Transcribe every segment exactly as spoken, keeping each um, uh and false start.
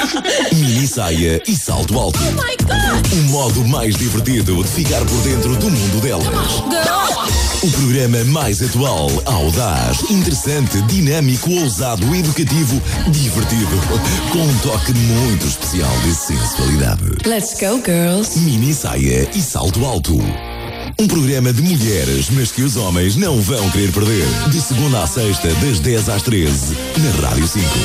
Mini saia e salto alto. Oh my God! O modo mais divertido de ficar por dentro do mundo delas. O programa mais atual, audaz, interessante, dinâmico, ousado, educativo, divertido. Com um toque muito especial de sensualidade. Let's go, girls! Mini saia e salto alto. Um programa de mulheres, mas que os homens não vão querer perder. De segunda à sexta, das dez às treze, na Rádio cinco.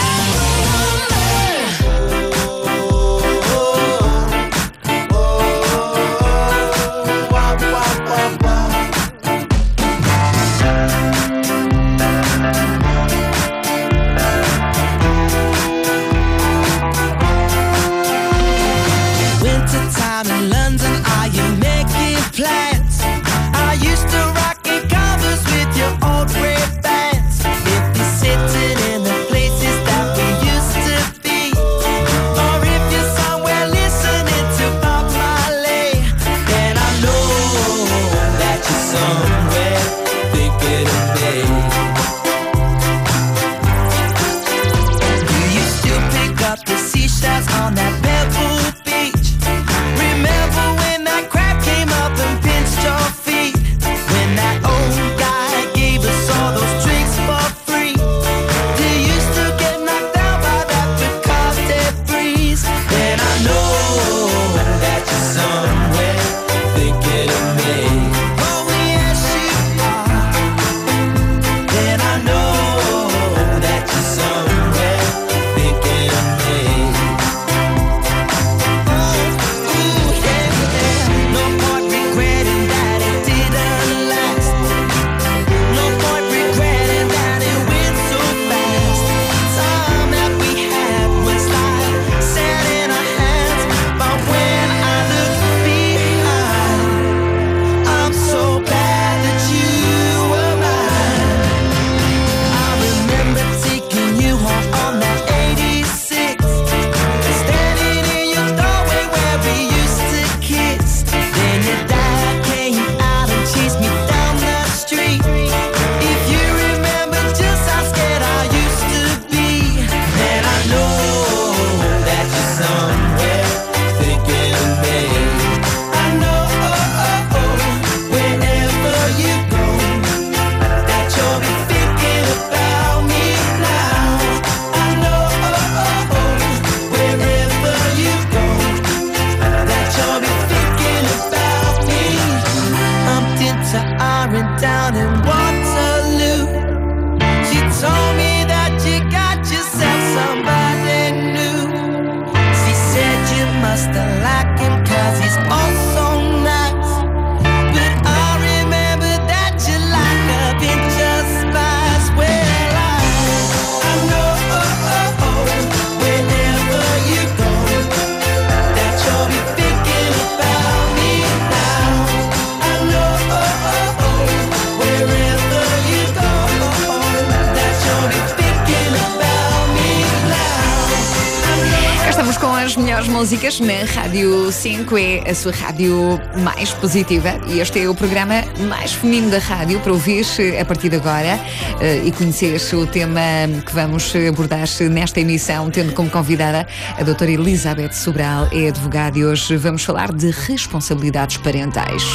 Músicas na Rádio cinco, é a sua rádio mais positiva e este é o programa mais feminino da rádio para ouvir a partir de agora e conhecer o tema que vamos abordar nesta emissão, tendo como convidada a doutora Elizabeth Sobral, é advogada, e hoje vamos falar de responsabilidades parentais.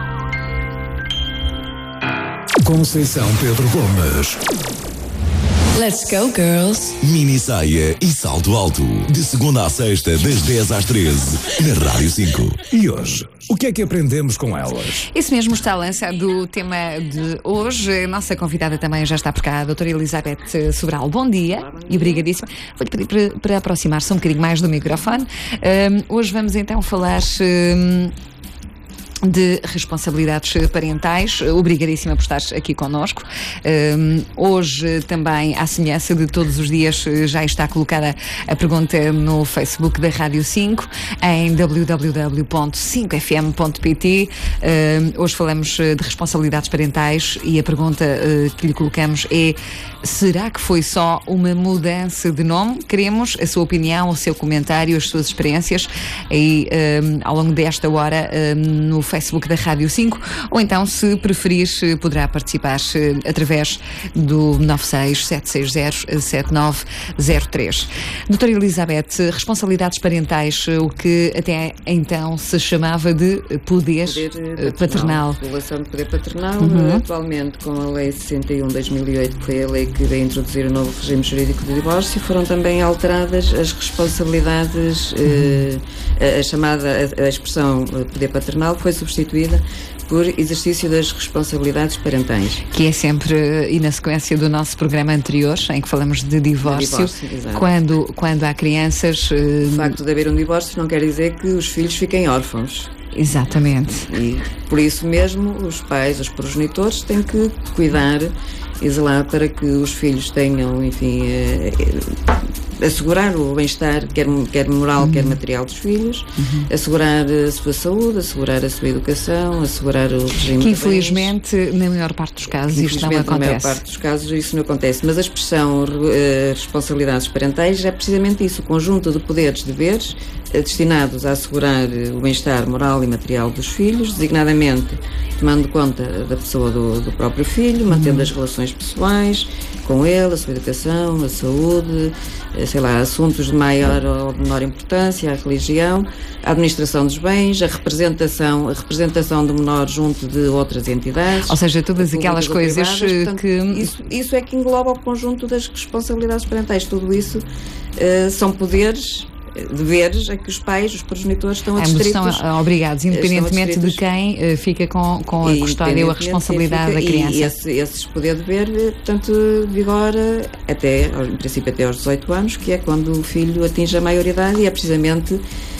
Conceição Pedro Gomes. Let's go, girls! Mini saia e salto alto. De segunda à sexta, das dez às treze, na Rádio cinco. E hoje, o que é que aprendemos com elas? Isso mesmo, está lançado o tema de hoje. A nossa convidada também já está por cá, a doutora Elizabeth Sobral. Bom dia e obrigadíssima. Vou-lhe pedir para, para aproximar-se um bocadinho mais do microfone. Um, hoje vamos então falar... Um, de responsabilidades parentais. Obrigadíssima por estar aqui connosco. Um, hoje também, à semelhança de todos os dias, já está colocada a pergunta no Facebook da Rádio cinco, em w w w ponto cinco f m ponto p t. Um, hoje falamos de responsabilidades parentais e a pergunta uh, que lhe colocamos é: será que foi só uma mudança de nome? Queremos a sua opinião, o seu comentário, as suas experiências aí um, ao longo desta hora um, no Facebook Facebook da Rádio cinco, ou então, se preferir, poderá participar através do nove seis sete seis zero sete nove zero três. Doutora Elizabeth, responsabilidades parentais, o que até então se chamava de poder, poder paternal. Regulação de poder paternal, uhum. Atualmente com a Lei sessenta e um de dois mil e oito, que foi a lei que veio introduzir o novo regime jurídico de divórcio, foram também alteradas as responsabilidades, uhum. eh, a chamada, a, a expressão poder paternal foi substituída por exercício das responsabilidades parentais. Que é sempre, e na sequência do nosso programa anterior, em que falamos de divórcio, de divórcio quando, quando há crianças... Uh... O facto de haver um divórcio não quer dizer que os filhos fiquem órfãos. Exatamente. E por isso mesmo os pais, os progenitores, têm que cuidar e zelar para que os filhos tenham, enfim, eh, eh, assegurar o bem-estar, quer, quer moral, uhum. quer material dos filhos, uhum. assegurar a sua saúde, assegurar a sua educação, assegurar o regime que infelizmente, de bens. Na maior parte dos casos, isto não acontece. Na maior parte dos casos isso não acontece, mas a expressão eh, responsabilidades parentais é precisamente isso, o conjunto de poderes e deveres eh, destinados a assegurar o bem-estar moral e material dos filhos, designadamente tomando conta da pessoa do, do próprio filho, mantendo uhum. as relações pessoais com ele, a sua educação, a saúde, sei lá, assuntos de maior ou menor importância, a religião, a administração dos bens, a representação, a representação do menor junto de outras entidades. Ou seja, todas aquelas coisas privadas, portanto, que... Isso, isso é que engloba o conjunto das responsabilidades parentais. Tudo isso uh, são poderes... deveres a que os pais, os progenitores estão adstritos. Estão obrigados, independentemente de quem uh, fica com, com a custódia ou a responsabilidade fica, da criança. E esse, esses poderes de dever, portanto, vigora até, em princípio, até aos dezoito anos, que é quando o filho atinge a maioridade e é precisamente...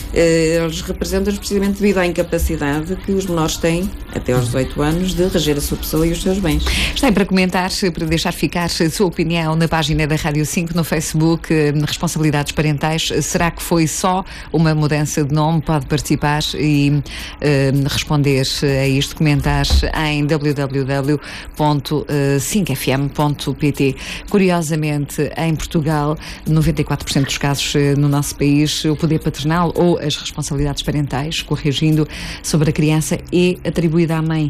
eles representam precisamente devido à incapacidade que os menores têm, até aos dezoito anos, de reger a sua pessoa e os seus bens. Está aí para comentar, para deixar ficar a sua opinião na página da Rádio cinco, no Facebook, responsabilidades parentais. Será que foi só uma mudança de nome? Pode participar e uh, responder a isto, comentar em w w w ponto cinco f m ponto p t. Curiosamente, em Portugal, noventa e quatro por cento dos casos no nosso país, o poder paternal ou as responsabilidades parentais, corrigindo, sobre a criança é atribuída à mãe.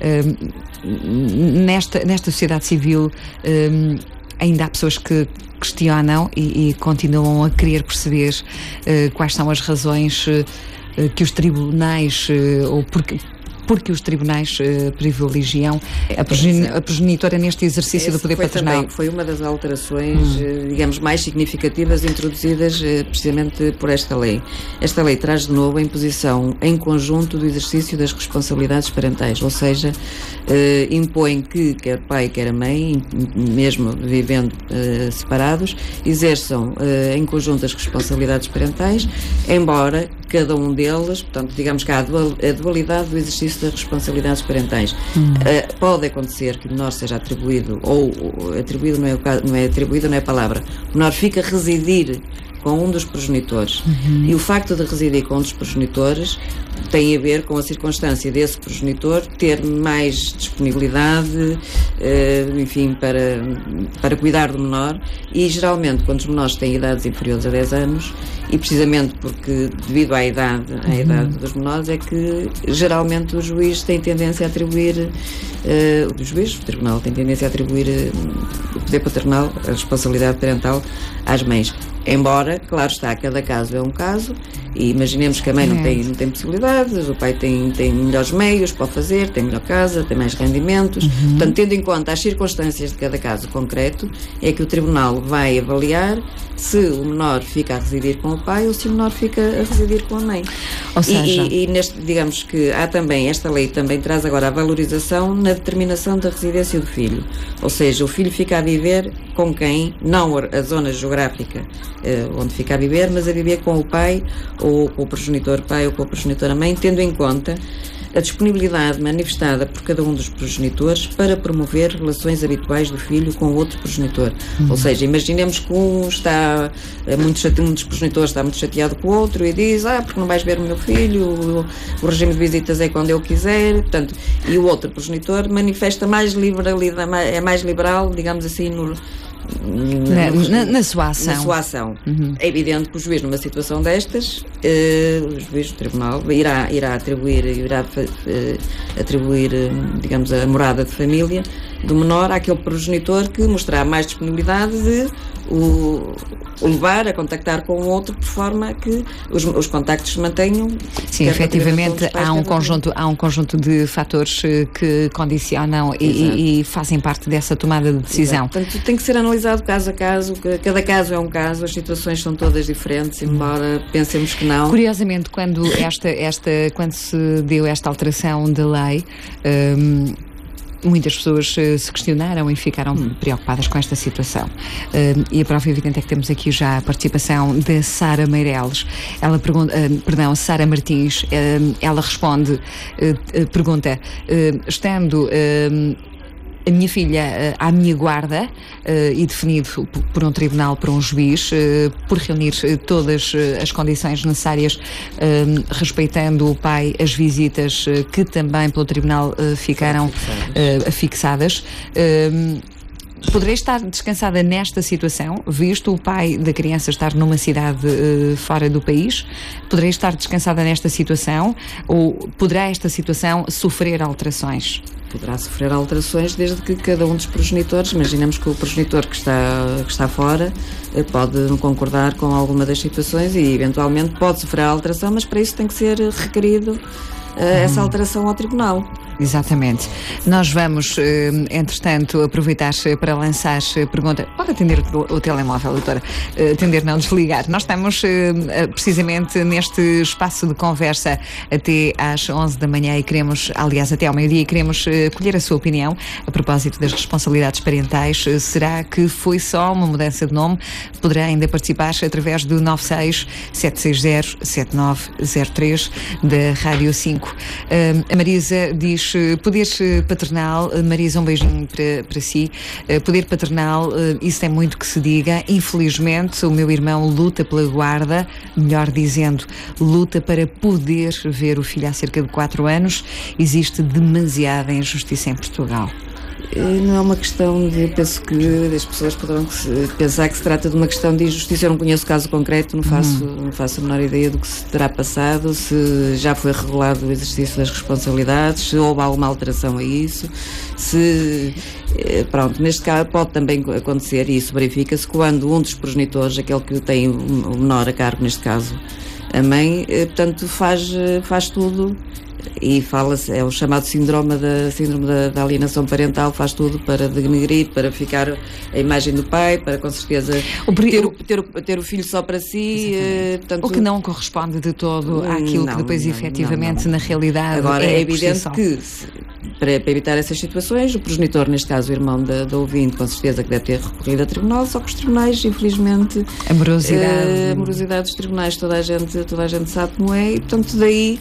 Um, nesta, nesta sociedade civil um, ainda há pessoas que questionam e, e continuam a querer perceber uh, quais são as razões uh, que os tribunais uh, ou porque porque os tribunais uh, privilegiam a, progen a progenitora neste exercício Esse do poder foi paternal. Também, foi uma das alterações, hum. uh, digamos, mais significativas introduzidas uh, precisamente por esta lei. Esta lei traz de novo a imposição em conjunto do exercício das responsabilidades parentais, ou seja, uh, impõe que quer pai, quer a mãe, mesmo vivendo uh, separados, exerçam uh, em conjunto as responsabilidades parentais, embora cada um deles, portanto, digamos que há a dualidade do exercício das responsabilidades parentais. Hum. Uh, pode acontecer que o menor seja atribuído, ou, ou atribuído não é, o caso, não é atribuído, não é a palavra, o menor fica a residir com um dos progenitores. Uhum. E o facto de residir com um dos progenitores tem a ver com a circunstância desse progenitor ter mais disponibilidade, uh, enfim, para, para cuidar do menor, e geralmente quando os menores têm idades inferiores a dez anos, e precisamente porque devido à idade, à uhum. idade dos menores, é que geralmente o juiz tem tendência a atribuir, uh, o juiz, o tribunal tem tendência a atribuir uh, o poder paternal, a responsabilidade parental às mães. Embora, claro está, cada caso é um caso, e imaginemos que a mãe não tem, não tem possibilidades, o pai tem, tem melhores meios para o fazer, tem melhor casa, tem mais rendimentos. Uhum. Portanto, tendo em conta as circunstâncias de cada caso concreto, é que o tribunal vai avaliar se o menor fica a residir com o pai ou se o menor fica a residir com a mãe. Ou seja... E, e, e neste, digamos que há também, esta lei também traz agora a valorização na determinação da residência do filho. Ou seja, o filho fica a viver com quem, não a zona geográfica uh, onde fica a viver, mas a viver com o pai, ou com o progenitor pai, ou com a progenitora mãe, tendo em conta a disponibilidade manifestada por cada um dos progenitores para promover relações habituais do filho com o outro progenitor. Uhum. Ou seja, imaginemos que um está muito chateado, um dos progenitores está muito chateado com o outro e diz, ah, porque não vais ver o meu filho, o, o regime de visitas é quando eu quiser, portanto, e o outro progenitor manifesta mais liberalidade, é mais liberal, digamos assim, no na, na, na sua ação. Na sua ação. Uhum. É evidente que o juiz, numa situação destas, eh, o juiz do tribunal irá, irá atribuir, irá, eh, atribuir, digamos, a morada de família do menor àquele progenitor que mostrará mais disponibilidade de o, o levar a contactar com o outro, de forma que os, os contactos se mantenham. Sim, efetivamente há um, conjunto, há um conjunto de fatores que condicionam e, e fazem parte dessa tomada de decisão. Exato. Portanto, tem que ser analisado caso a caso, cada caso é um caso, as situações são todas diferentes, embora pensemos que não. Curiosamente, quando, esta, esta, quando se deu esta alteração da lei, hum, muitas pessoas uh, se questionaram e ficaram hum. preocupadas com esta situação. Uh, e a prova evidente é que temos aqui já a participação da Sara Meireles. Ela pergunta, uh, perdão, Sara Martins, uh, ela responde, uh, uh, pergunta, uh, estando uh, a minha filha uh, à minha guarda uh, e definido por um tribunal, por um juiz, uh, por reunir uh, todas uh, as condições necessárias, uh, respeitando o pai, as visitas uh, que também pelo tribunal uh, ficaram uh, fixadas. Uh, Poderei estar descansada nesta situação, visto o pai da criança estar numa cidade uh, fora do país? Poderei estar descansada nesta situação ou poderá esta situação sofrer alterações? Poderá sofrer alterações desde que cada um dos progenitores, imaginemos que o progenitor que está, que está fora pode não concordar com alguma das situações e eventualmente pode sofrer a alteração, mas para isso tem que ser requerido uh, essa alteração ao tribunal. Exatamente. Nós vamos, entretanto, aproveitar para lançar pergunta. Pode atender o, o telemóvel, doutora. Atender, não desligar. Nós estamos precisamente neste espaço de conversa até às onze da manhã e queremos, aliás, até ao meio-dia, e queremos colher a sua opinião a propósito das responsabilidades parentais. Será que foi só uma mudança de nome? Poderá ainda participar através do nove seis sete seis zero sete nove zero três da Rádio cinco. A Marisa diz poder paternal, Marisa, um beijinho para, para si. Poder paternal, isso tem muito que se diga. Infelizmente, o meu irmão luta pela guarda, melhor dizendo, luta para poder ver o filho há cerca de quatro anos. Existe demasiada injustiça em Portugal. Não é uma questão de, penso que as pessoas poderão pensar que se trata de uma questão de injustiça. Eu não conheço o caso concreto, não faço, hum. não faço a menor ideia do que se terá passado, se já foi regulado o exercício das responsabilidades, se houve alguma alteração a isso, se, pronto, neste caso pode também acontecer, e isso verifica-se quando um dos progenitores, aquele que tem o menor a cargo, neste caso a mãe, portanto faz, faz tudo. E fala-se, é o chamado síndrome, da, síndrome da, da alienação parental, faz tudo para denegrir, para ficar a imagem do pai, para com certeza o, ter, o, ter, o, ter o filho só para si. Eh, portanto, o que não corresponde de todo àquilo não, que depois não, efetivamente não, não. na realidade Agora é, é evidente que se, para, para evitar essas situações, o progenitor, neste caso o irmão da, da ouvinte, com certeza que deve ter recorrido a tribunal, só que os tribunais, infelizmente, a morosidade, eh, a morosidade dos tribunais, toda a gente, toda a gente sabe como é, e portanto daí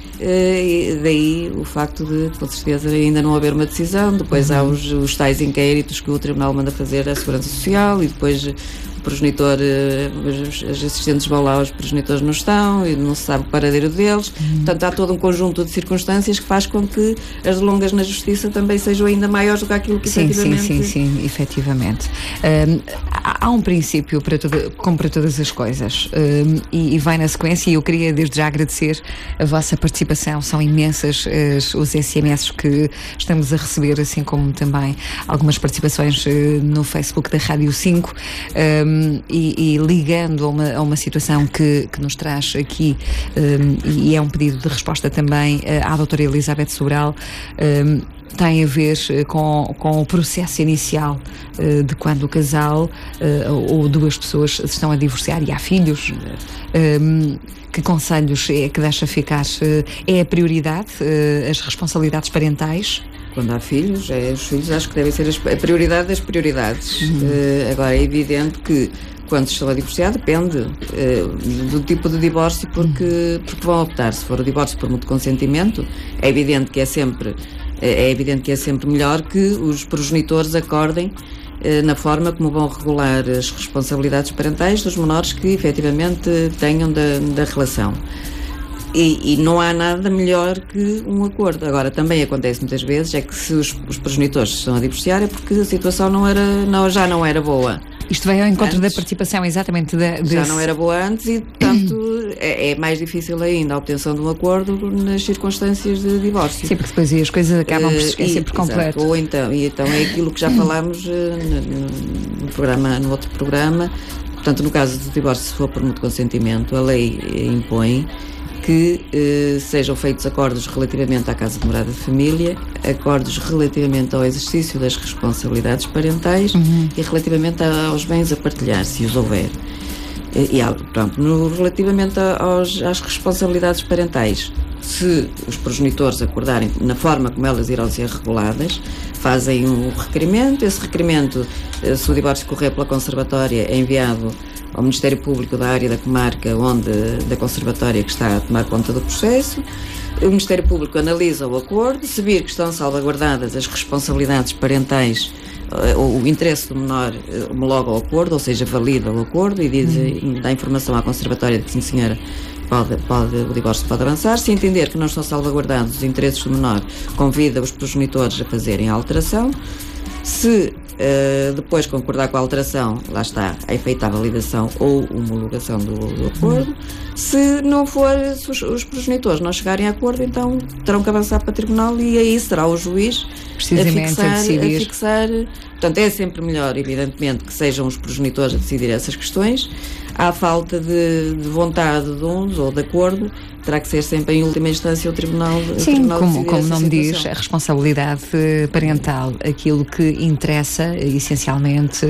Uh, daí o facto de, com certeza, ainda não haver uma decisão. Depois uhum. há os, os tais inquéritos que o Tribunal manda fazer à Segurança Social e depois o progenitor, uh, os, os assistentes vão lá, os progenitores não estão e não se sabe o paradeiro deles. Uhum. Portanto, há todo um conjunto de circunstâncias que faz com que as delongas na Justiça também sejam ainda maiores do que aquilo que sim, efetivamente... Sim, sim, sim, efetivamente. Um, há um princípio para todo, como para todas as coisas um, e, e vai na sequência, e eu queria desde já agradecer a vossa participação. São imensas as, os S M S que estamos a receber, assim como também algumas participações uh, no Facebook da Rádio cinco, um, e, e ligando a uma, a uma situação que, que nos traz aqui, um, e é um pedido de resposta também uh, à doutora Elizabeth Sobral. Um, tem a ver com, com o processo inicial uh, de quando o casal uh, ou duas pessoas se estão a divorciar e há filhos. Um, que conselhos é que deixa ficar? Uh, é a prioridade, uh, as responsabilidades parentais? Quando há filhos, é, os filhos acho que devem ser as, a prioridade das prioridades. Uhum. Uh, agora, é evidente que quando estão a divorciar, depende uh, do tipo de divórcio porque, porque vão optar. Se for o divórcio por mútuo consentimento, é evidente que é sempre é evidente que é sempre melhor que os progenitores acordem eh, na forma como vão regular as responsabilidades parentais dos menores que efetivamente tenham da, da relação. E, e não há nada melhor que um acordo. Agora, também acontece muitas vezes é que se os, os progenitores estão a divorciar é porque a situação não era, não, já não era boa. Isto veio ao encontro Antes, da participação, exatamente. Da, desse... Já não era boa antes e, portanto, é, é mais difícil ainda a obtenção de um acordo nas circunstâncias de divórcio. Sim, porque depois as coisas acabam por se esquecer uh, por completo. Ou então, e então é aquilo que já falámos uh, no, no, programa, no outro programa. Portanto, no caso do divórcio, se for por mútuo consentimento, a lei impõe que eh, sejam feitos acordos relativamente à casa de morada de família, acordos relativamente ao exercício das responsabilidades parentais uhum. e relativamente aos bens a partilhar, se os houver. E, e pronto, no, relativamente aos, às responsabilidades parentais, se os progenitores acordarem na forma como elas irão ser reguladas, fazem um requerimento, esse requerimento, se o divórcio correr pela conservatória, é enviado ao Ministério Público da área da comarca onde, da conservatória que está a tomar conta do processo. O Ministério Público analisa o acordo, se vir que estão salvaguardadas as responsabilidades parentais, ou o interesse do menor homologa o acordo, ou seja, valida o acordo e diz, hum. dá informação à conservatória de que sim senhora, pode, pode, o divórcio pode avançar. Se entender que não estão salvaguardados os interesses do menor, convida os progenitores a fazerem a alteração. Se uh, depois concordar com a alteração, lá está, é feita a validação ou homologação do, do acordo. Hum. Se não for, se os, os progenitores não chegarem a acordo, então terão que avançar para o tribunal e aí será o juiz a fixar, a, a fixar. Portanto, é sempre melhor, evidentemente, que sejam os progenitores a decidir essas questões. Há falta de, de vontade de uns ou de acordo, terá que ser sempre, em última instância, o Tribunal de Sim, tribunal como, como o nome situação. diz, a responsabilidade parental, aquilo que interessa essencialmente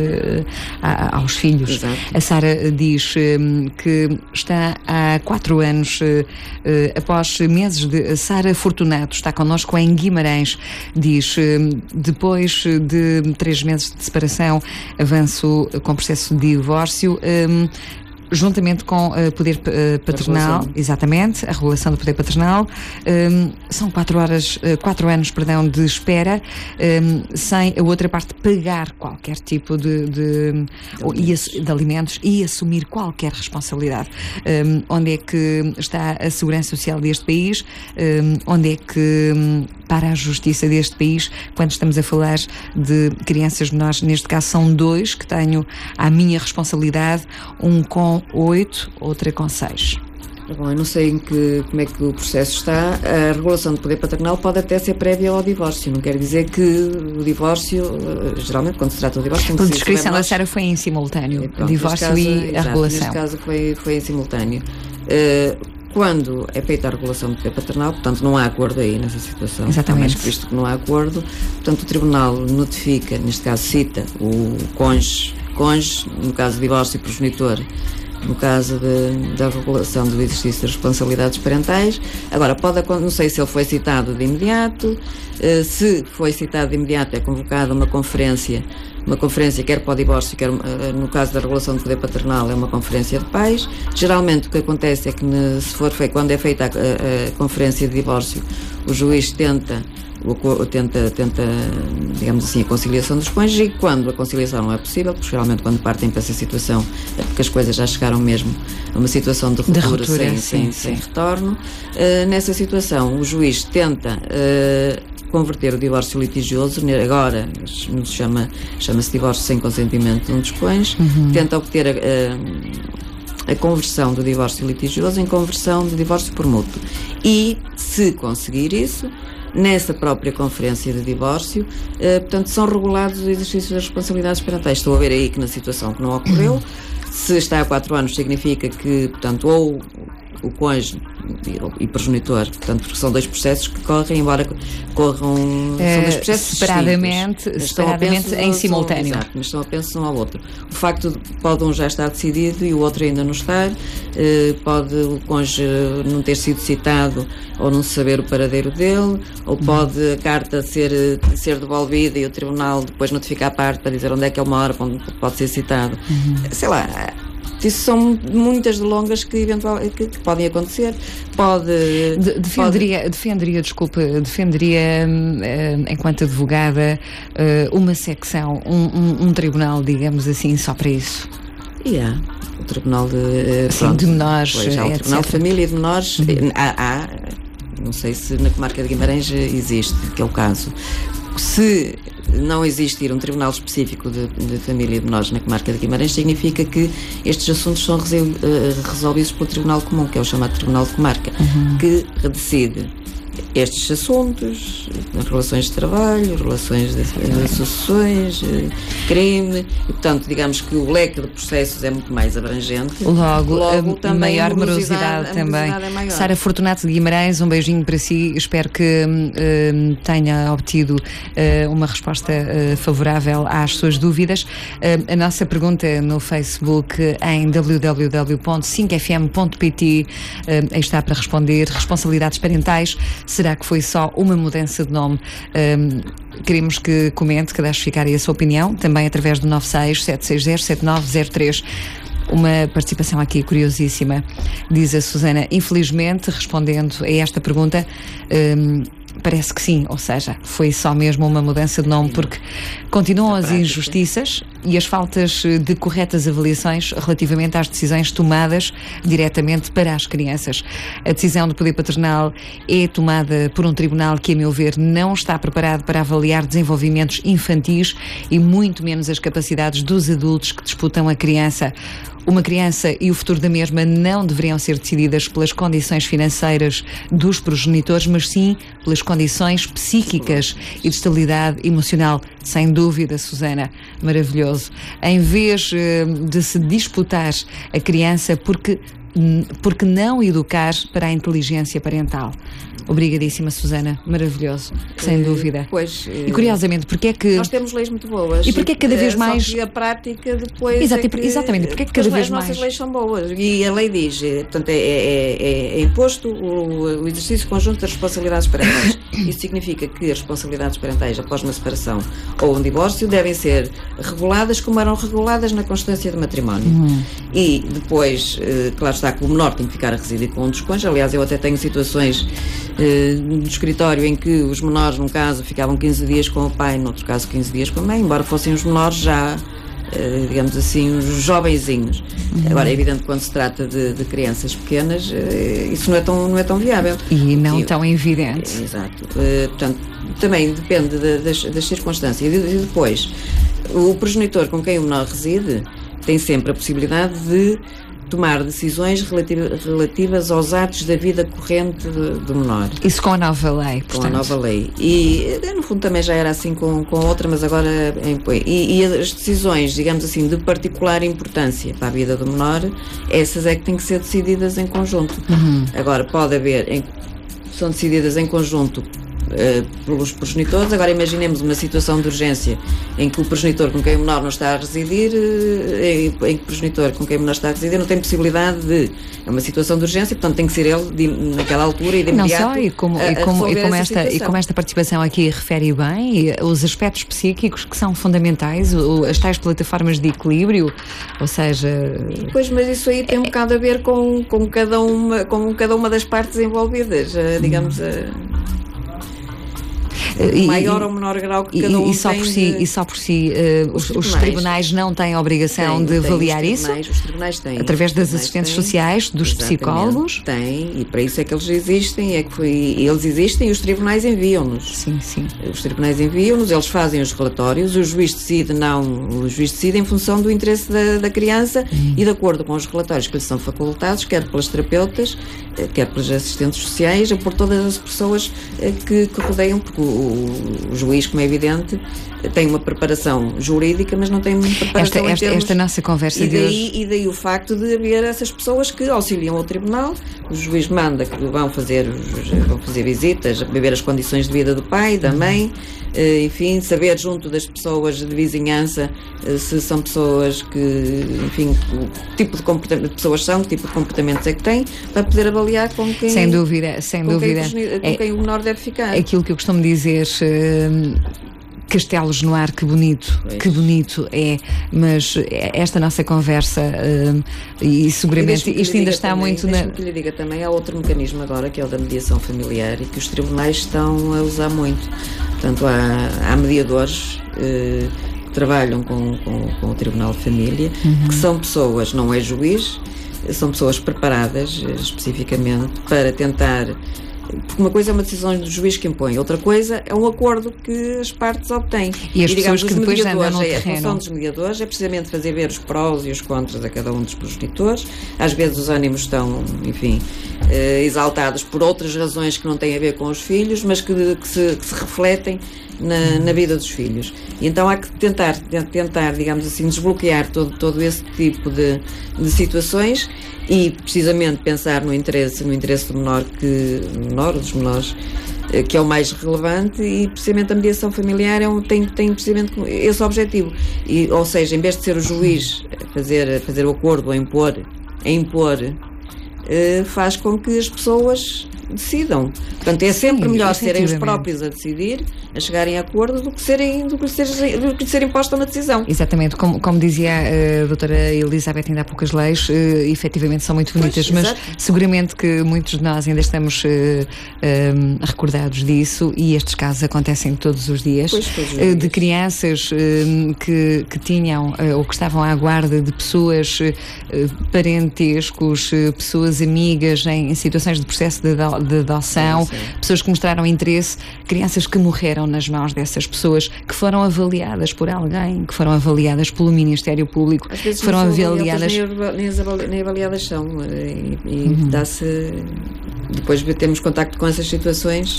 a, aos filhos. Exato. A Sara diz um, que está há quatro anos, uh, após meses de... Sara Fortunato está connosco em Guimarães, diz, um, depois de três meses de separação, avanço com processo de divórcio, um, juntamente com o uh, poder uh, paternal, a exatamente, a regulação do poder paternal, um, são quatro horas, uh, quatro anos, perdão, de espera, um, sem a outra parte pagar qualquer tipo de, de, de, alimentos. E, de alimentos e assumir qualquer responsabilidade. Um, onde é que está a segurança social deste país? Um, onde é que um, para a justiça deste país, quando estamos a falar de crianças menores, neste caso são dois que tenho à minha responsabilidade, um com oito, outra com seis. Bom, eu não sei em que, como é que o processo está. A regulação do poder paternal pode até ser prévia ao divórcio. Não quer dizer que o divórcio, geralmente quando se trata do divórcio... A descrição da Sara foi em simultâneo, o divórcio caso, e a exato, regulação. Neste caso foi, foi em simultâneo. Uh, Quando é feita a regulação do poder paternal, portanto não há acordo aí nessa situação. Exatamente. Mas visto que não há acordo, portanto o Tribunal notifica, neste caso cita o cônjuge, cônjuge no caso de divórcio e progenitor, no caso de, da regulação do exercício das responsabilidades parentais. Agora, pode, não sei se ele foi citado de imediato, se foi citado de imediato é convocada uma conferência, uma conferência quer para o divórcio, quer no caso da regulação do poder paternal é uma conferência de pais. Geralmente o que acontece é que se for feito, quando é feita a, a, a conferência de divórcio, o juiz tenta Tenta, tenta, digamos assim, a conciliação dos cônjuges, e quando a conciliação não é possível, porque geralmente quando partem para essa situação é porque as coisas já chegaram mesmo a uma situação de ruptura, de ruptura sem, sim, sem, sim. sem retorno. Uh, nessa situação, o juiz tenta uh, converter o divórcio litigioso, agora chama, chama-se divórcio sem consentimento de um dos cônjuges, uhum. tenta obter a, a, a conversão do divórcio litigioso em conversão de divórcio por mútuo. E, se conseguir isso, nessa própria conferência de divórcio, eh, portanto, são regulados os exercícios das responsabilidades parentais. Estou a ver aí que na situação que não ocorreu, se está há quatro anos, significa que, portanto, ou o cônjuge e progenitor, portanto, porque são dois processos que correm, embora corram, é, são dois processos separadamente, distintos, separadamente em simultâneo. Exato, mas estão apenas um ao outro. O facto de pode um já estar decidido e o outro ainda não estar, eh, pode o cônjuge não ter sido citado ou não saber o paradeiro dele, ou pode a carta ser, ser devolvida e o tribunal depois notificar a parte para dizer onde é que ele mora, onde pode ser citado. Uhum. Sei lá. Isso são muitas delongas que, eventual, que, que podem acontecer. Pode, de, defenderia, pode... defenderia, desculpe, defenderia, uh, enquanto advogada, uh, uma secção, um, um, um tribunal, digamos assim, só para isso? Yeah. o Tribunal de, Sim, de Menores, pois, há o Tribunal de Família de Menores, uhum. há, há, não sei se na comarca de Guimarães existe, que é o caso. Se não existir um tribunal específico de, de família de menores na comarca de Guimarães, significa que estes assuntos são resolvidos pelo Tribunal Comum, que é o chamado Tribunal de Comarca, uhum. que decide estes assuntos, relações de trabalho, relações de, de associações, crime, e portanto, digamos que o leque de processos é muito mais abrangente. Logo, Logo a também maior a morosidade, morosidade também. É maior. Sara Fortunato de Guimarães, um beijinho para si. Espero que uh, tenha obtido uh, uma resposta uh, favorável às suas dúvidas. Uh, a nossa pergunta no Facebook em w w w ponto cinco f m ponto p t uh, aí está para responder. Responsabilidades parentais. Será que foi só uma mudança de nome? Um, queremos que comente, que deixe ficar aí a sua opinião, também através do nove seis sete seis zero sete nove zero três. Uma participação aqui curiosíssima. Diz a Susana, infelizmente, respondendo a esta pergunta, um, parece que sim, ou seja, foi só mesmo uma mudança de nome, porque continuam as injustiças e as faltas de corretas avaliações relativamente às decisões tomadas diretamente para as crianças. A decisão do poder paternal é tomada por um tribunal que, a meu ver, não está preparado para avaliar desenvolvimentos infantis e muito menos as capacidades dos adultos que disputam a criança. Uma criança e o futuro da mesma não deveriam ser decididas pelas condições financeiras dos progenitores, mas sim pelas condições psíquicas e de estabilidade emocional. Sem dúvida, Susana, maravilhoso. Em vez uh, de se disputar a criança, porque, porque não educar para a inteligência parental? Obrigadíssima, Susana, maravilhoso, sem dúvida. Pois, e curiosamente, porque é que... Nós temos leis muito boas. E porque é que cada vez mais... Só que a prática depois... Exato, é que, exatamente, porque é que cada vez mais... As nossas leis são boas. E a lei diz, portanto, é, é, é, é imposto o, o exercício conjunto das responsabilidades parentais. Isso significa que as responsabilidades parentais após uma separação ou um divórcio devem ser reguladas como eram reguladas na constância de matrimónio. Uhum. E depois, claro está, que o menor tem que ficar a residir com um dos cônjuges. Aliás, eu até tenho situações no escritório em que os menores, num caso, ficavam quinze dias com o pai, no outro caso quinze dias com a mãe, embora fossem os menores já, digamos assim, os jovenzinhos. Uhum. Agora, é evidente que quando se trata de, de crianças pequenas, isso não é tão, não é tão viável. E não e, tão evidente. Exato. Portanto, também depende de, das, das circunstâncias. E depois, o progenitor com quem o menor reside tem sempre a possibilidade de tomar decisões relativa, relativas aos atos da vida corrente do, do menor. Isso com a nova lei, Com portanto. a nova lei. E, no fundo, também já era assim com, com outra, mas agora... E, e as decisões, digamos assim, de particular importância para a vida do menor, essas é que têm que ser decididas em conjunto. Uhum. Agora, pode haver... Em, são decididas em conjunto Uh, pelos progenitores. Agora imaginemos uma situação de urgência em que o progenitor com quem o menor não está a residir, uh, em, em que o progenitor com quem o menor está a residir não tem possibilidade de... É uma situação de urgência, portanto tem que ser ele de, naquela altura e de imediato. Não só, e como, a, e como, e como, esta, situação. e como esta participação aqui refere bem, os aspectos psíquicos que são fundamentais, o, as tais plataformas de equilíbrio, ou seja... Pois, mas isso aí tem um bocado a ver com, com, cada, uma, com cada uma das partes envolvidas, uh, digamos... Uh, maior e, ou menor grau que e, cada um e só tem por si de... E só por si uh, os, os, tribunais. os tribunais não têm a obrigação tem, de tem, avaliar os isso? Os tribunais têm. Através das assistentes têm, sociais, dos psicólogos? Tem, e para isso é que eles existem, é que foi, eles existem e os tribunais enviam-nos. Sim, sim. Os tribunais enviam-nos, eles fazem os relatórios, o juiz decide, não, o juiz decide em função do interesse da, da criança hum. e de acordo com os relatórios que lhes são facultados, quer pelas terapeutas, quer pelas assistentes sociais, ou por todas as pessoas que, que rodeiam, porque o, o, o juiz, como é evidente, tem uma preparação jurídica, mas não tem uma preparação esta, em esta, termos... esta nossa conversa e de daí, hoje... E daí o facto de haver essas pessoas que auxiliam ao tribunal, o juiz manda que vão fazer, vão fazer visitas, ver as condições de vida do pai, da mãe, enfim, saber junto das pessoas de vizinhança se são pessoas que, enfim, que tipo de comportamento de pessoas são, que tipo de comportamentos é que têm, para poder avaliar com quem... Sem dúvida, sem com dúvida. Quem, com é, quem o menor deve ficar. Aquilo que eu costumo dizer... Uh, Castelos no ar, que bonito, pois. que bonito é, mas esta nossa conversa uh, e seguramente e isto ainda está também, muito na... que lhe diga também, há outro mecanismo agora que é o da mediação familiar e que os tribunais estão a usar muito. Portanto, há, há mediadores uh, trabalham com, com, com o Tribunal de Família, uhum. que são pessoas, não é juiz, são pessoas preparadas especificamente para tentar. Porque uma coisa é uma decisão do juiz que impõe, outra coisa é um acordo que as partes obtêm. E as e, digamos, pessoas que depois andam no terreno. A função dos mediadores é precisamente fazer ver os prós e os contras a cada um dos progenitores. Às vezes os ânimos estão, enfim, eh, exaltados por outras razões que não têm a ver com os filhos, mas que, que, se, que se refletem na, na vida dos filhos. E então há que tentar, tentar, digamos assim, desbloquear todo, todo esse tipo de, de situações e precisamente pensar no interesse, no interesse do menor, que, menor dos menores, que é o mais relevante, e precisamente a mediação familiar é um, tem, tem precisamente esse objetivo. E, ou seja, em vez de ser o juiz a fazer, a fazer o acordo, a impor, a impor eh, faz com que as pessoas decidam. Portanto, é sempre Sim, melhor serem os próprios a decidir, a chegarem a acordo, do que serem, do que serem, do que ser imposta uma decisão. Exatamente, como, como dizia a doutora Elizabeth, ainda há poucas leis, uh, efetivamente são muito bonitas, pois, mas exato. Seguramente que muitos de nós ainda estamos uh, um, recordados disso, e estes casos acontecem todos os dias, pois, todos os uh, dias. de crianças uh, que, que tinham uh, ou que estavam à guarda de pessoas uh, parentescos, uh, pessoas amigas em, em situações de processo de, de adoção, sim, sim. pessoas que mostraram interesse, crianças que morreram nas mãos dessas pessoas, que foram avaliadas por alguém, que foram avaliadas pelo Ministério Público, às vezes que foram não avaliadas... avaliadas nem, nem avaliadas são, e, e uhum. dá-se... Depois temos contacto com essas situações.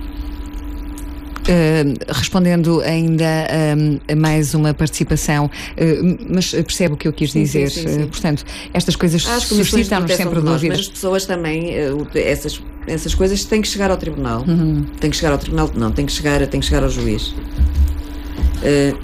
Uh, respondendo ainda um, a mais uma participação, uh, mas percebe o que eu quis dizer. Sim, sim, sim, sim. Uh, portanto, estas coisas suscitam-nos sempre dúvidas. Mas as pessoas também, uh, essas, essas coisas têm que chegar ao tribunal. Uhum. Têm que chegar ao tribunal, não, têm que chegar, têm que chegar ao juiz. Uh,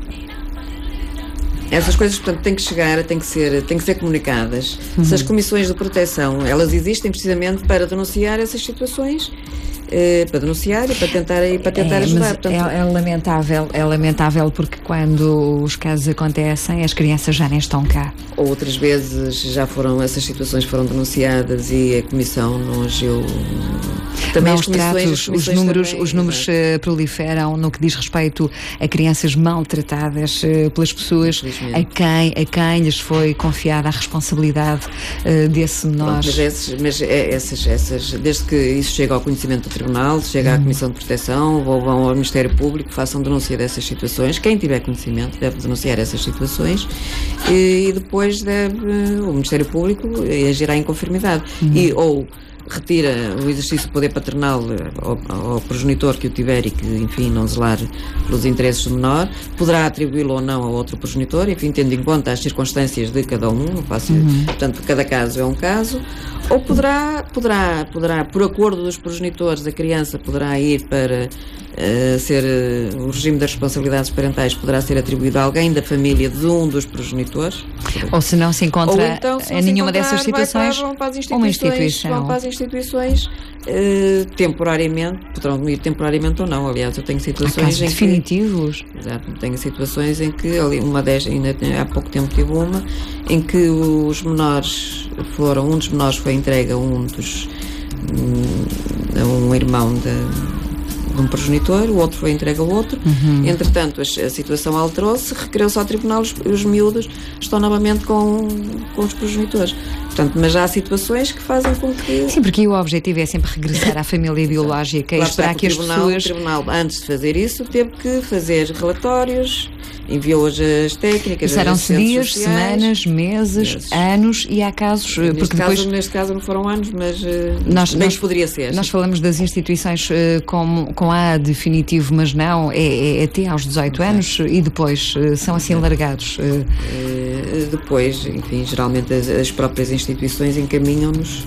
essas coisas, portanto, têm que chegar, têm que ser, têm que ser comunicadas. Uhum. Se as comissões de proteção, elas existem precisamente para denunciar essas situações. Uh, para denunciar e para tentar, e para tentar é, ajudar. Mas é, é lamentável, é lamentável porque quando os casos acontecem, as crianças já nem estão cá. Outras vezes já foram, essas situações foram denunciadas e a Comissão não agiu. Também Maus tratos, os números, também, os números uh, proliferam no que diz respeito a crianças maltratadas uh, pelas pessoas a quem, a quem lhes foi confiada a responsabilidade uh, desse menor. Pronto, mas esses, mas essas, essas, desde que isso chega ao conhecimento do Tribunal, chega à Comissão de Proteção, ou vão ao Ministério Público, façam denúncia dessas situações. Quem tiver conhecimento deve denunciar essas situações e, e depois deve o Ministério Público agirá em conformidade. Uhum. E ou retira o exercício do poder paternal ao, ao progenitor que o tiver e que, enfim, não zelar pelos interesses do menor, poderá atribuí-lo ou não a outro progenitor, enfim, tendo em conta as circunstâncias de cada um, não faço, uhum. portanto, cada caso é um caso, ou poderá, poderá, poderá, por acordo dos progenitores, a criança poderá ir para uh, ser, uh, o regime das responsabilidades parentais poderá ser atribuído a alguém da família de um dos progenitores. Ou se não se encontra então, se em nenhuma dessas situações, vão para as instituições, uma instituição. Vão para as instituições uh, temporariamente, poderão ir temporariamente ou não. Aliás, eu tenho situações há casos em definitivos. Que, exato, tenho situações em que, uma dez, ainda há pouco tempo tive uma, em que os menores foram, um dos menores foi entregue a um dos, um, a um irmão de, de um progenitor, o outro foi entregue ao outro. Uhum. Entretanto, a, a situação alterou-se, requereu-se ao tribunal, os, os miúdos estão novamente com, com os progenitores. Portanto, mas há situações que fazem com que... Sim, porque o objetivo é sempre regressar à família biológica e esperar que, que as tribunal, pessoas... O tribunal, antes de fazer isso, teve que fazer relatórios, enviou as, as técnicas... Passaram-se dias, sociais, semanas, meses, meses, anos, e há casos... Neste, porque caso, depois, neste caso não foram anos, mas nós, bem nós, poderia ser. Nós falamos das instituições uh, com, com A definitivo, mas não, é, é até aos dezoito Exato. Anos e depois uh, são assim Exato. Largados. Uh. Uh, depois, enfim, geralmente as, as próprias instituições encaminham-nos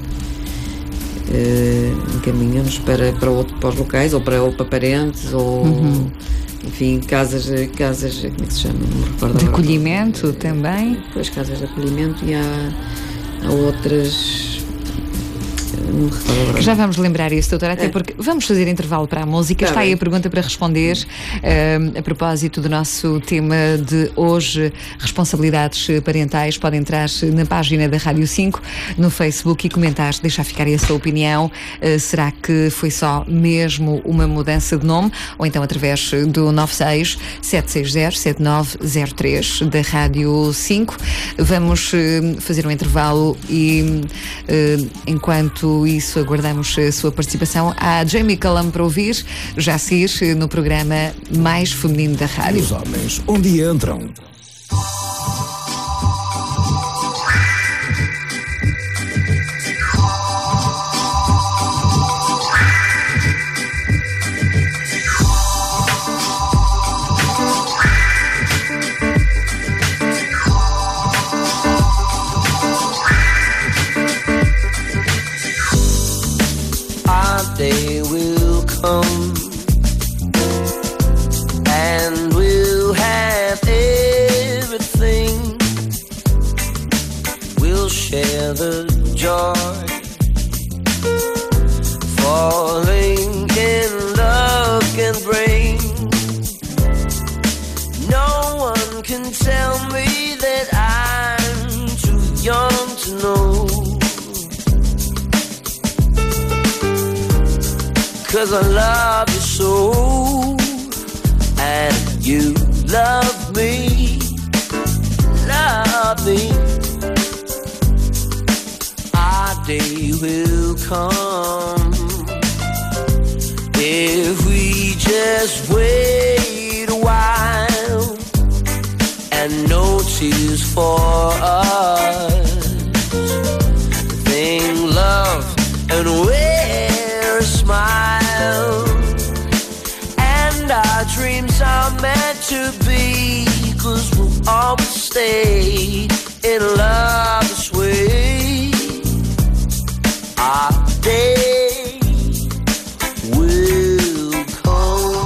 uh, encaminham-nos para, para, outro, para os locais, ou para, ou para parentes, ou... Uhum. Enfim, casas, casas, como é que se chama? Não me recordo. De acolhimento agora. Também? Depois casas de acolhimento, e há, há outras, me recordo agora. Já vamos lembrar isso, doutora, até É. porque vamos fazer intervalo para a música. Tá Está aí bem. a pergunta para responder uh, a propósito do nosso tema de hoje, responsabilidades parentais. Pode entrar na página da Rádio cinco, no Facebook, e comentar, deixar ficar aí a sua opinião. Uh, será que foi só mesmo uma mudança de nome? Ou então através do nove seis sete seis zero sete nove zero três da Rádio cinco. Vamos uh, fazer um intervalo e uh, enquanto isso aguardamos a sua participação. Há Jamie Cullum para ouvir, já a seguir no programa mais feminino da E rádio. os homens, onde entram? Our day will come and we'll have everything. We'll share the joy, falling in love can bring. No one can tell me that I'm too young to know. 'Cause I love you so, and you love me, love me. Our day will come if we just wait a while, and no tears for us. Think love and wear a smile, and our dreams are meant to be, 'cause we'll always stay in love this way. Our day will come.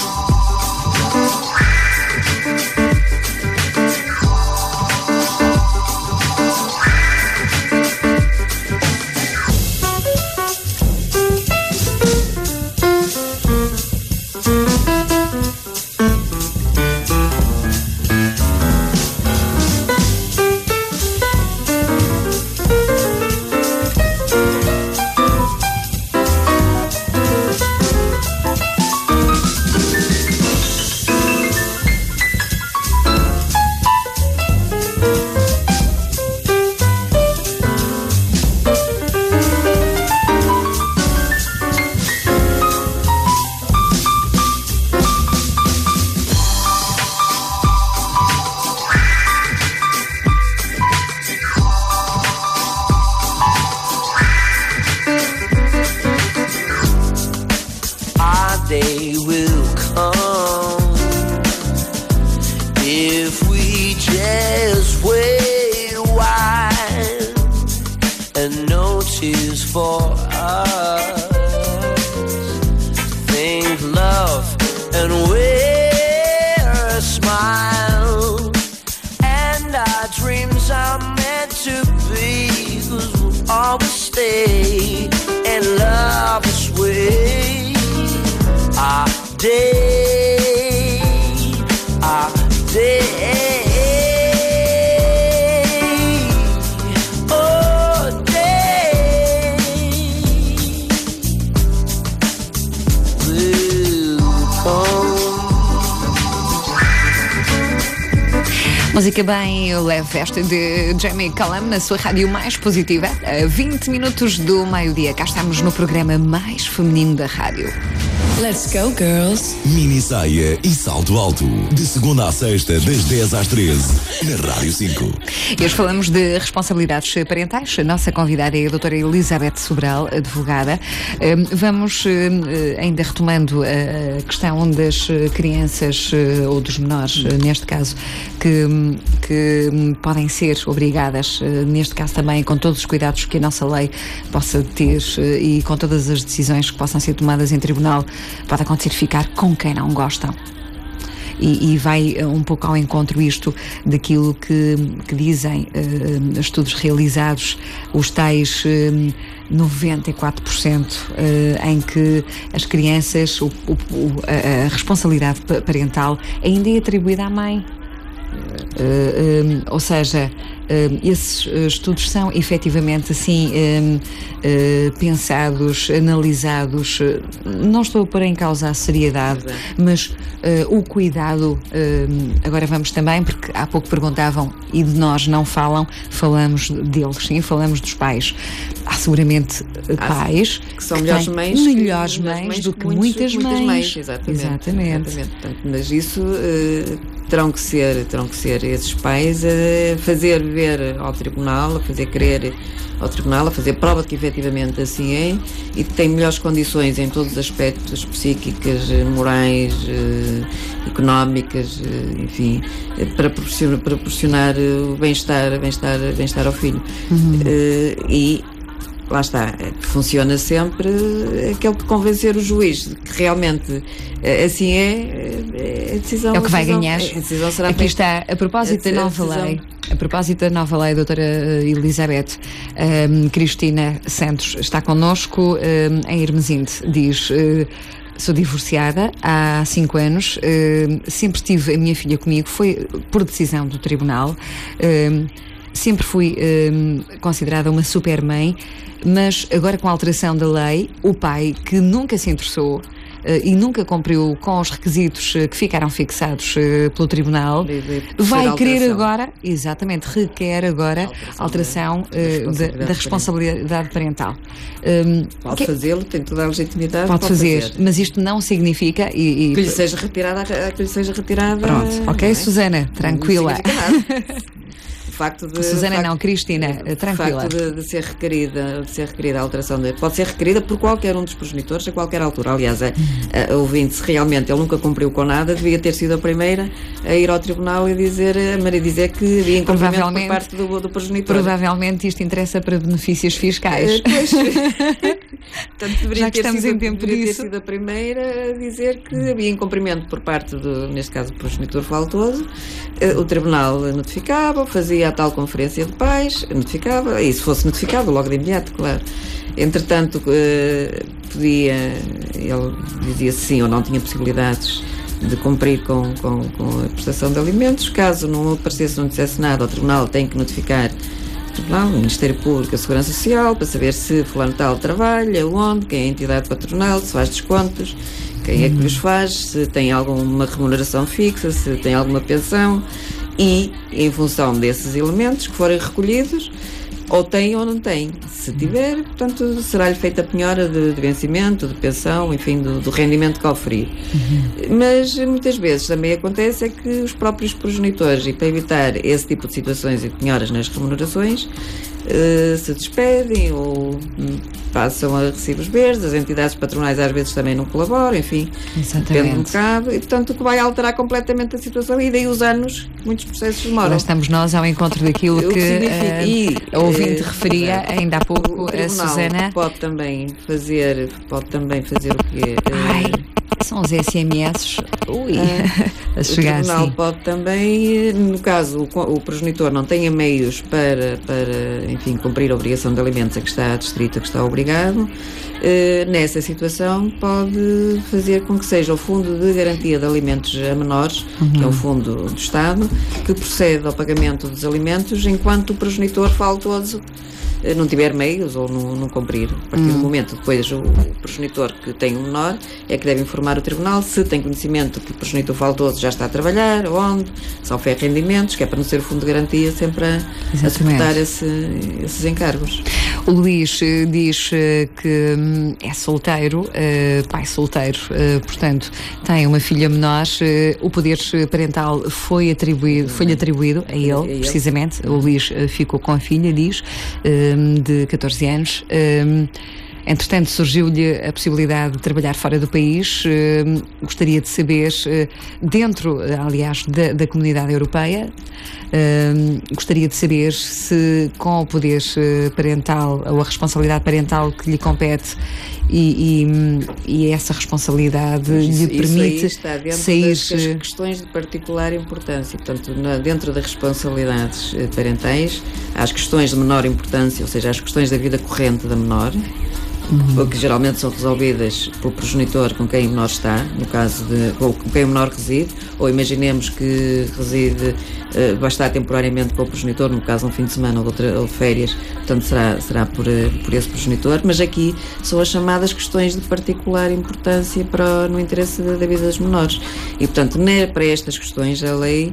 Our day will come if we just wait a while, and no tears for us. Think love and wear a smile, and our dreams are meant to be, 'cause we'll always stay in love this way. Our day, our day, oh day will come. Música bem leve, esta de Jamie Cullum na sua rádio mais positiva, a vinte minutos do meio-dia. Cá estamos no programa mais feminino da rádio. Let's go, girls. Mini saia e salto alto. De segunda à sexta, das dez às treze, na Rádio cinco. E hoje falamos de responsabilidades parentais. A nossa convidada é a doutora Elizabeth Sobral, advogada. Hum, Vamos, hum, ainda retomando a questão das crianças, hum, ou dos menores, hum, neste caso, que, hum, que hum, podem ser obrigadas, hum, neste caso também, com todos os cuidados que a nossa lei possa ter, hum, e com todas as decisões que possam ser tomadas em tribunal, pode acontecer ficar com quem não gostam. E, e vai uh, um pouco ao encontro isto daquilo que, que dizem uh, estudos realizados, os tais uh, noventa e quatro por cento uh, em que as crianças, o, o, a, a responsabilidade parental ainda é atribuída à mãe. Uh, um, ou seja, um, esses uh, estudos são efetivamente assim um, uh, pensados, analisados. Uh, não estou a pôr em causa a seriedade, mas uh, o cuidado. Uh, agora vamos também, porque há pouco perguntavam e de nós não falam, falamos deles, sim, falamos dos pais. Há seguramente uh, pais que são melhores mães, melhores mães, mães do que muitos, muitas, muitas mães. mães. Exatamente. Exatamente. Exatamente. Portanto, mas isso uh, terão que ser, terão que ser esses pais a fazer ver ao tribunal, a fazer crer ao tribunal, a fazer prova de que efetivamente assim é e que tem melhores condições em todos os aspectos psíquicas, morais, económicas, enfim, para proporcionar, para proporcionar o bem-estar, bem-estar, bem-estar ao filho. Uhum. E lá está, funciona sempre aquele de convencer o juiz de que realmente assim é, a decisão é o que vai decisão, ganhar. A decisão será Aqui está, a propósito a da nova decisão. lei, a propósito da nova lei, a doutora Elizabeth um, Cristina Santos está connosco um, em Hermesinde, diz... Uh, Sou divorciada há cinco anos, uh, sempre tive a minha filha comigo, foi por decisão do tribunal, uh, sempre fui uh, considerada uma super mãe, mas agora com a alteração da lei, o pai que nunca se interessou Uh, e nunca cumpriu com os requisitos uh, que ficaram fixados uh, pelo tribunal, de, de, de vai querer agora, exatamente, requer agora a alteração, alteração uh, da, da responsabilidade parental. Um, pode que, fazê-lo, tem toda a legitimidade. Pode, pode fazer, fazer, mas isto não significa... E, e, que lhe seja retirada, que lhe seja retirada... Pronto, ok, é? Susana, tranquila. O facto de, Susana facto, não, Cristina, tranquila. O facto de, de ser requerida, de ser requerida a alteração, de, pode ser requerida por qualquer um dos progenitores a qualquer altura. Aliás, a, a, a ouvinte, se realmente ele nunca cumpriu com nada, devia ter sido a primeira a ir ao tribunal e dizer, a Maria dizer que havia incumprimento por parte do, do progenitor. Provavelmente isto interessa para benefícios fiscais. Pois. Portanto, deveria Já que ter estamos sido, em tempo deveria disso. ter sido a primeira a dizer que havia incumprimento por parte do, neste caso, do progenitor faltoso. O tribunal notificava, fazia a tal conferência de pais, notificava, e se fosse notificado, logo de imediato, claro. Entretanto, podia, ele dizia sim ou não tinha possibilidades de cumprir com, com, com a prestação de alimentos. Caso não aparecesse, não dissesse nada, o tribunal tem que notificar o tribunal, o Ministério Público, a Segurança Social, para saber se fulano tal trabalha, onde, quem é a entidade patronal, se faz descontos, quem é que lhes faz, se tem alguma remuneração fixa, se tem alguma pensão. E, em função desses elementos que forem recolhidos, ou tem ou não tem. Se tiver, portanto, será-lhe feita a penhora de, de vencimento, de pensão, enfim, do, do rendimento que oferir. Uhum. Mas, muitas vezes, também acontece é que os próprios progenitores, e para evitar esse tipo de situações e de penhoras nas remunerações, uh, se despedem ou um, passam a recibos verdes, as entidades patronais às vezes também não colaboram, enfim, depende um bocado, e portanto o que vai alterar completamente a situação, e daí os anos, muitos processos demoram. Lá estamos nós ao encontro daquilo que, que uh, e, a ouvinte uh, referia é, ainda há pouco, o a Susana. Pode também fazer, pode também fazer o quê? Ai, são os S M S. Ui, uh, a chegar o tribunal assim. Pode também, no caso o, o progenitor não tenha meios para, para, enfim, cumprir a obrigação de alimentos a que está adstrito, a que está obrigado, Uh, nessa situação pode fazer com que seja o Fundo de Garantia de Alimentos a Menores, uhum. que é um fundo do Estado, que procede ao pagamento dos alimentos enquanto o progenitor faltoso uh, não tiver meios ou não, não cumprir. A partir uhum. do momento depois o, o progenitor que tem um menor é que deve informar o tribunal se tem conhecimento que o progenitor faltoso já está a trabalhar, onde, se oferece rendimentos, que é para não ser o Fundo de Garantia sempre a, a suportar esse, esses encargos. O Luís uh, diz uh, que um, é solteiro, uh, pai solteiro, uh, portanto tem uma filha menor, uh, o poder parental foi atribuído, foi-lhe atribuído a ele, a ele, precisamente. O Luís uh, ficou com a filha, diz, um, de catorze anos. Um, Entretanto, surgiu-lhe a possibilidade de trabalhar fora do país. Uh, gostaria de saber, uh, dentro, aliás, da, da comunidade europeia, uh, gostaria de saber se, com o poder parental ou a responsabilidade parental que lhe compete, e, e, e essa responsabilidade isso, lhe permite isso está dentro sair... das, das questões de particular importância. Portanto, na, dentro das responsabilidades parentais, há as questões de menor importância, ou seja, as questões da vida corrente da menor, uhum. que geralmente são resolvidas pelo progenitor com quem o menor está, no caso de ou com quem o menor reside, ou imaginemos que reside, uh, vai estar temporariamente com o progenitor, no caso um fim de semana ou de, outra, ou de férias, portanto será, será por, uh, por esse progenitor, mas aqui são as chamadas questões de particular importância para, no interesse da, da vida dos menores. E, portanto, ne, para estas questões a lei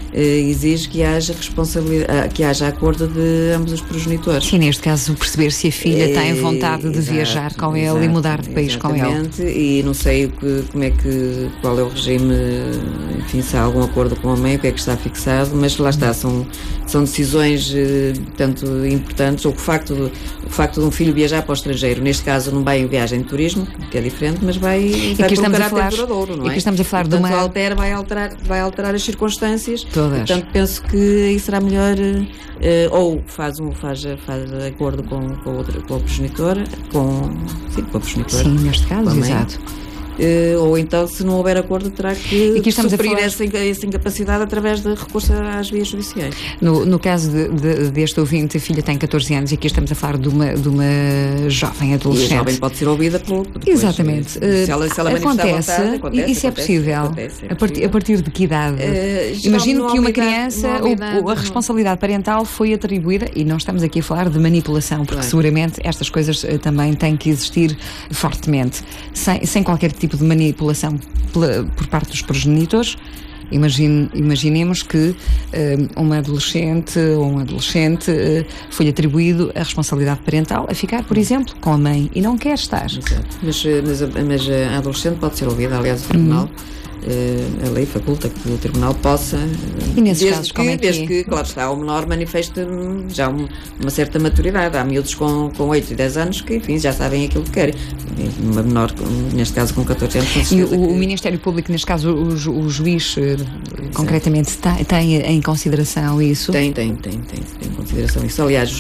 exige que haja responsabilidade, que haja acordo de ambos os progenitores. Sim, neste caso perceber se a filha tem vontade de exato, viajar com exato, ele e mudar de país com ele. Exatamente, e não sei o que, como é que, qual é o regime, enfim, se há algum acordo com a mãe, o que é que está fixado, mas lá está, são, são decisões tanto importantes, ou o facto, de, o facto de um filho viajar para o estrangeiro, neste caso não vai em viagem de turismo, que é diferente, mas vai, vai por um caráter duradouro, não é? E aqui estamos a falar e, portanto, de uma... altera, vai, alterar, vai alterar as circunstâncias. Todas. Portanto, penso que aí será melhor, uh, ou faz, um, faz, faz acordo com, com, o outro, com a progenitora, com, sim, com a progenitora. Sim, neste caso, exato. Uh, ou então, se não houver acordo, terá que suprir falar... essa, essa incapacidade através de recurso às vias judiciais. No, no caso de, de, deste ouvinte, a filha tem catorze anos e aqui estamos a falar de uma, de uma jovem adolescente. E a jovem pode ser ouvida pelo... Depois, exatamente. Se ela, se ela acontece, vontade, acontece, isso é acontece, possível. Acontece, é a, partir, a partir de que idade? Uh, Imagino que uma criança, uma idade, ou, a responsabilidade parental foi atribuída, e não estamos aqui a falar de manipulação, porque claro. seguramente estas coisas uh, também têm que existir fortemente, sem, sem qualquer tipo de manipulação por parte dos progenitores. Imagine, imaginemos que uh, uma adolescente ou um adolescente uh, foi atribuído a responsabilidade parental a ficar, por exemplo, com a mãe e não quer estar. Exato. Mas, mas, mas a adolescente pode ser ouvida, aliás, o tribunal. Uhum. Uh, a lei faculta que o Tribunal possa, e nesses desde, casos, que, como é que desde é? que, claro está, o menor manifeste já um, uma certa maturidade. Há miúdos com, com oito e dez anos que, enfim, já sabem aquilo que querem. Uma menor, neste caso, com catorze anos. E o, que... o Ministério Público, neste caso, o, ju, o juiz, uh, concretamente, tem, tem em consideração isso? Tem, tem, tem, tem, tem em consideração isso. Aliás,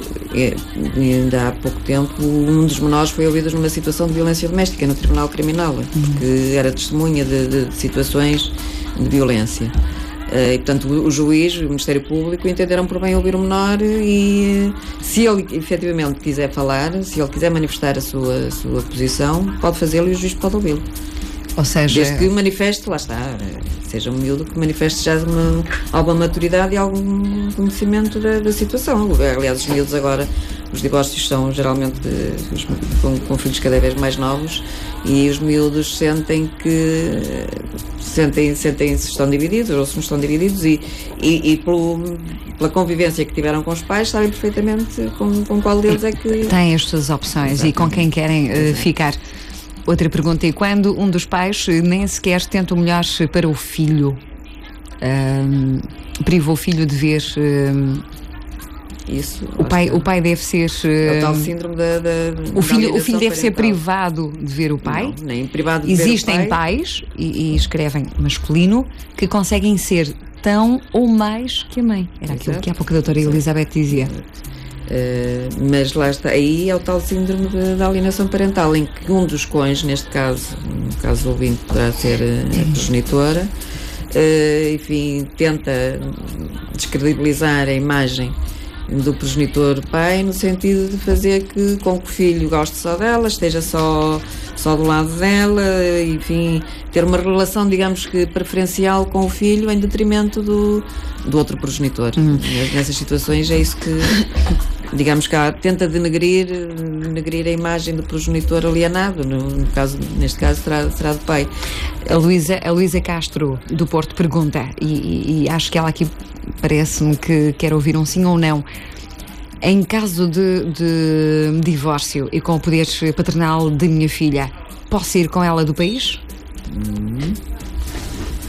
é, é, ainda há pouco tempo, um dos menores foi ouvido numa situação de violência doméstica no Tribunal Criminal, porque uhum. era testemunha de, de de situações de violência. Uh, e, portanto, o, o juiz, o Ministério Público entenderam por bem ouvir o menor e, se ele efetivamente quiser falar, se ele quiser manifestar a sua, a sua posição, pode fazê-lo e o juiz pode ouvi-lo. Ou seja... Desde que manifeste, lá está, seja um miúdo que manifeste já uma, alguma maturidade e algum conhecimento da, da situação. Aliás, os miúdos agora, os divórcios são geralmente os, com, com filhos cada vez mais novos e os miúdos sentem que sentem, sentem se estão divididos ou se não estão divididos e, e, e pelo, pela convivência que tiveram com os pais sabem perfeitamente com, com qual deles é que... Têm as suas opções. Exatamente. E com quem querem uh, ficar. Outra pergunta, e quando um dos pais nem sequer tenta o melhor para o filho, um, priva o filho de ver... Um, Isso, o, pai, o pai deve ser... É o tal síndrome da, da, o filho, o filho deve parental. ser privado de ver o pai? Não, nem privado de Existem ver o pai. pais, e, e escrevem masculino, que conseguem ser tão ou mais que a mãe. Era aquilo Exato. que há pouco a doutora Elizabeth dizia. Uh, mas lá está, aí é o tal síndrome de, da alienação parental, em que um dos cônjuges, neste caso, no caso do ouvinte, poderá ser a progenitora, uh, enfim, tenta descredibilizar a imagem do progenitor pai, no sentido de fazer que, com que o filho goste só dela, esteja só, só do lado dela, enfim, ter uma relação, digamos que preferencial com o filho em detrimento do, do outro progenitor. Uhum. Nessas situações é isso que, digamos que há, tenta denegrir, denegrir a imagem do progenitor alienado, no, no caso, neste caso será, será do pai. A Luísa, a Luísa Castro, do Porto, pergunta, e, e, e acho que ela aqui parece-me que quer ouvir um sim ou não. Em caso de, de divórcio e com o poder paternal de minha filha, posso ir com ela do país? Hum.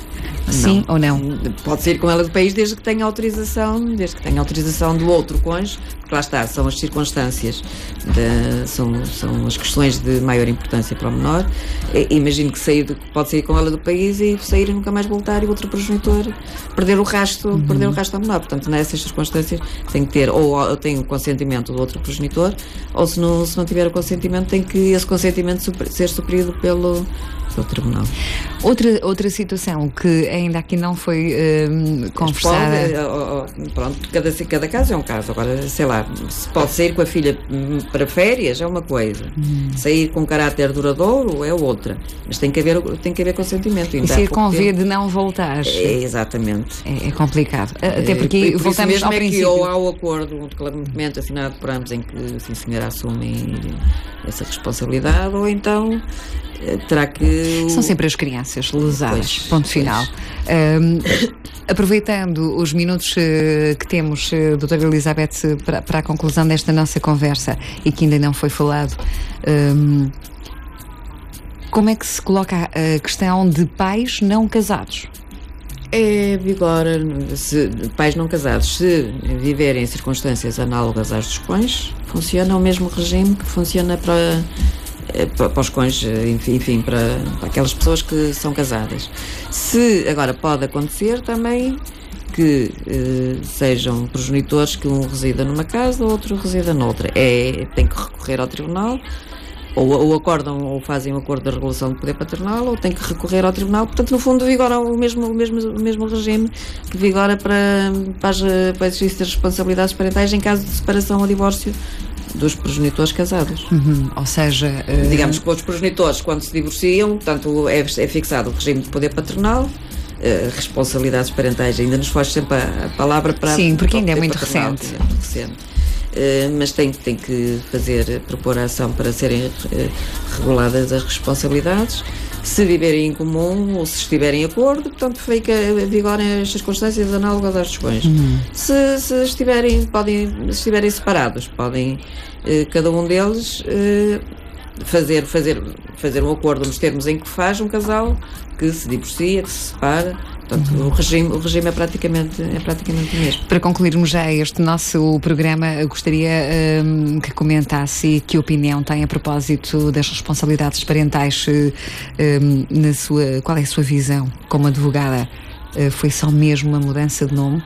Sim ou não? Pode sair com ela do país desde que tenha autorização, desde que tenha autorização do outro cônjuge, porque lá está, são as circunstâncias, de, são, são as questões de maior importância para o menor. E, imagino que sair de, pode sair com ela do país e sair e nunca mais voltar e o outro progenitor perder o rasto, uhum. perder o rasto ao menor. Portanto, nessas circunstâncias tem que ter, ou tem o consentimento do outro progenitor, ou se não, se não tiver o consentimento, tem que esse consentimento super, ser suprido pelo do tribunal. Outra, outra situação que ainda aqui não foi uh, conversada. Pode, pronto, cada, cada caso é um caso. Agora, sei lá, se pode sair com a filha para férias é uma coisa. Hum. Sair com caráter duradouro é outra. Mas tem que haver, tem que haver consentimento. E sair com via de não voltar. É, exatamente. É, é complicado. Até porque é, por voltamos mesmo ao é princípio. Que ou há o acordo, um documento assinado por ambos em que, sim senhora, assumem essa responsabilidade, ou então terá que... São sempre as crianças lesadas, pois, ponto final. Um, aproveitando os minutos uh, que temos, uh, doutora Elizabeth, para, para a conclusão desta nossa conversa, e que ainda não foi falado, um, como é que se coloca a questão de pais não casados? É, vigora, se, pais não casados, se viverem em circunstâncias análogas às dos cônjuges, funciona o mesmo regime que funciona para... para os cônjuges, enfim, para, para aquelas pessoas que são casadas. Se, agora, pode acontecer também que eh, sejam progenitores que um resida numa casa, o outro resida noutra. É, tem que recorrer ao tribunal, ou, ou acordam ou fazem um acordo de regulação de poder paternal, ou tem que recorrer ao tribunal. Portanto, no fundo, vigora o mesmo, o mesmo, o mesmo regime que vigora para, para, as, para o exercício das responsabilidades parentais em caso de separação ou divórcio dos progenitores casados. Uhum, ou seja... Uh... Digamos que os progenitores, quando se divorciam, portanto, é, é fixado o regime de poder paternal, uh, responsabilidades parentais, ainda nos foge sempre a, a palavra para... Sim, porque para ainda é muito paternal, recente. É muito recente. Uh, mas tem, tem que fazer, propor a ação para serem uh, reguladas as responsabilidades. Se viverem em comum ou se estiverem em acordo, portanto, fica vigorem as circunstâncias análogas às dos cônjuges. Uhum. Se, se, estiverem, podem, se estiverem separados, podem eh, cada um deles eh, fazer, fazer, fazer um acordo nos termos em que faz um casal que se divorcia, que se separa. Portanto, uhum. o, regime, o regime é praticamente, é praticamente o mesmo. Para concluirmos já este nosso programa, gostaria um, que comentasse e que opinião tem a propósito das responsabilidades parentais. Um, na sua, qual é a sua visão como advogada? Uh, foi só mesmo uma mudança de nome?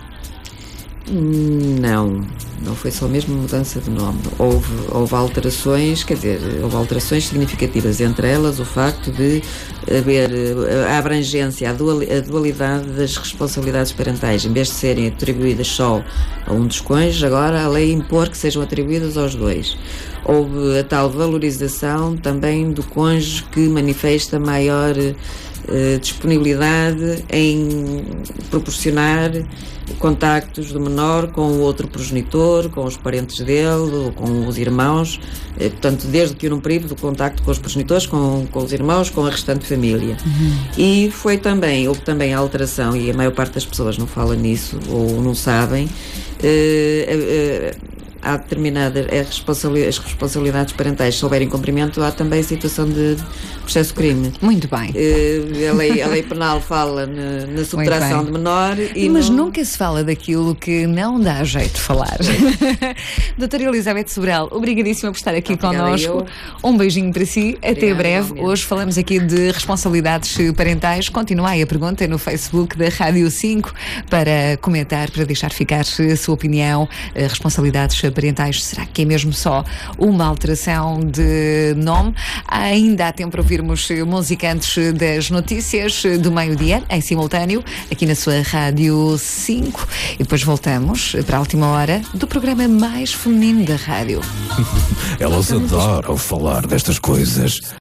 Não, não foi só mesmo mudança de nome. Houve, houve alterações, quer dizer, houve alterações significativas, entre elas o facto de haver a abrangência, a dualidade das responsabilidades parentais. Em vez de serem atribuídas só a um dos cônjuges, agora a lei impor que sejam atribuídas aos dois. Houve a tal valorização também do cônjuge que manifesta maior eh, disponibilidade em proporcionar contactos do menor com o outro progenitor, com os parentes dele, ou com os irmãos, eh, portanto, desde que eu não privo do contacto com os progenitores, com, com os irmãos, com a restante família. Uhum. E foi também, houve também a alteração, e a maior parte das pessoas não fala nisso, ou não sabem, eh, eh, há determinadas as responsabilidades parentais, se houver incumprimento, há também a situação de processo crime. Muito bem. Uh, a, lei, a lei penal fala na, na subtração de menor. E mas não... nunca se fala daquilo que não dá jeito de falar. Doutora Elizabeth Sobral, obrigadíssima por estar aqui Obrigada connosco. eu. Um beijinho para si. Até Obrigada, breve. igualmente. Hoje falamos aqui de responsabilidades parentais. Continuai a pergunta no Facebook da Rádio cinco para comentar, para deixar ficar a sua opinião. Responsabilidades parentais, será que é mesmo só uma alteração de nome? Ainda há tempo para ouvirmos música antes das notícias do meio-dia, em simultâneo, aqui na sua Rádio cinco. E depois voltamos para a última hora do programa mais feminino da rádio. Elas adoram falar destas coisas.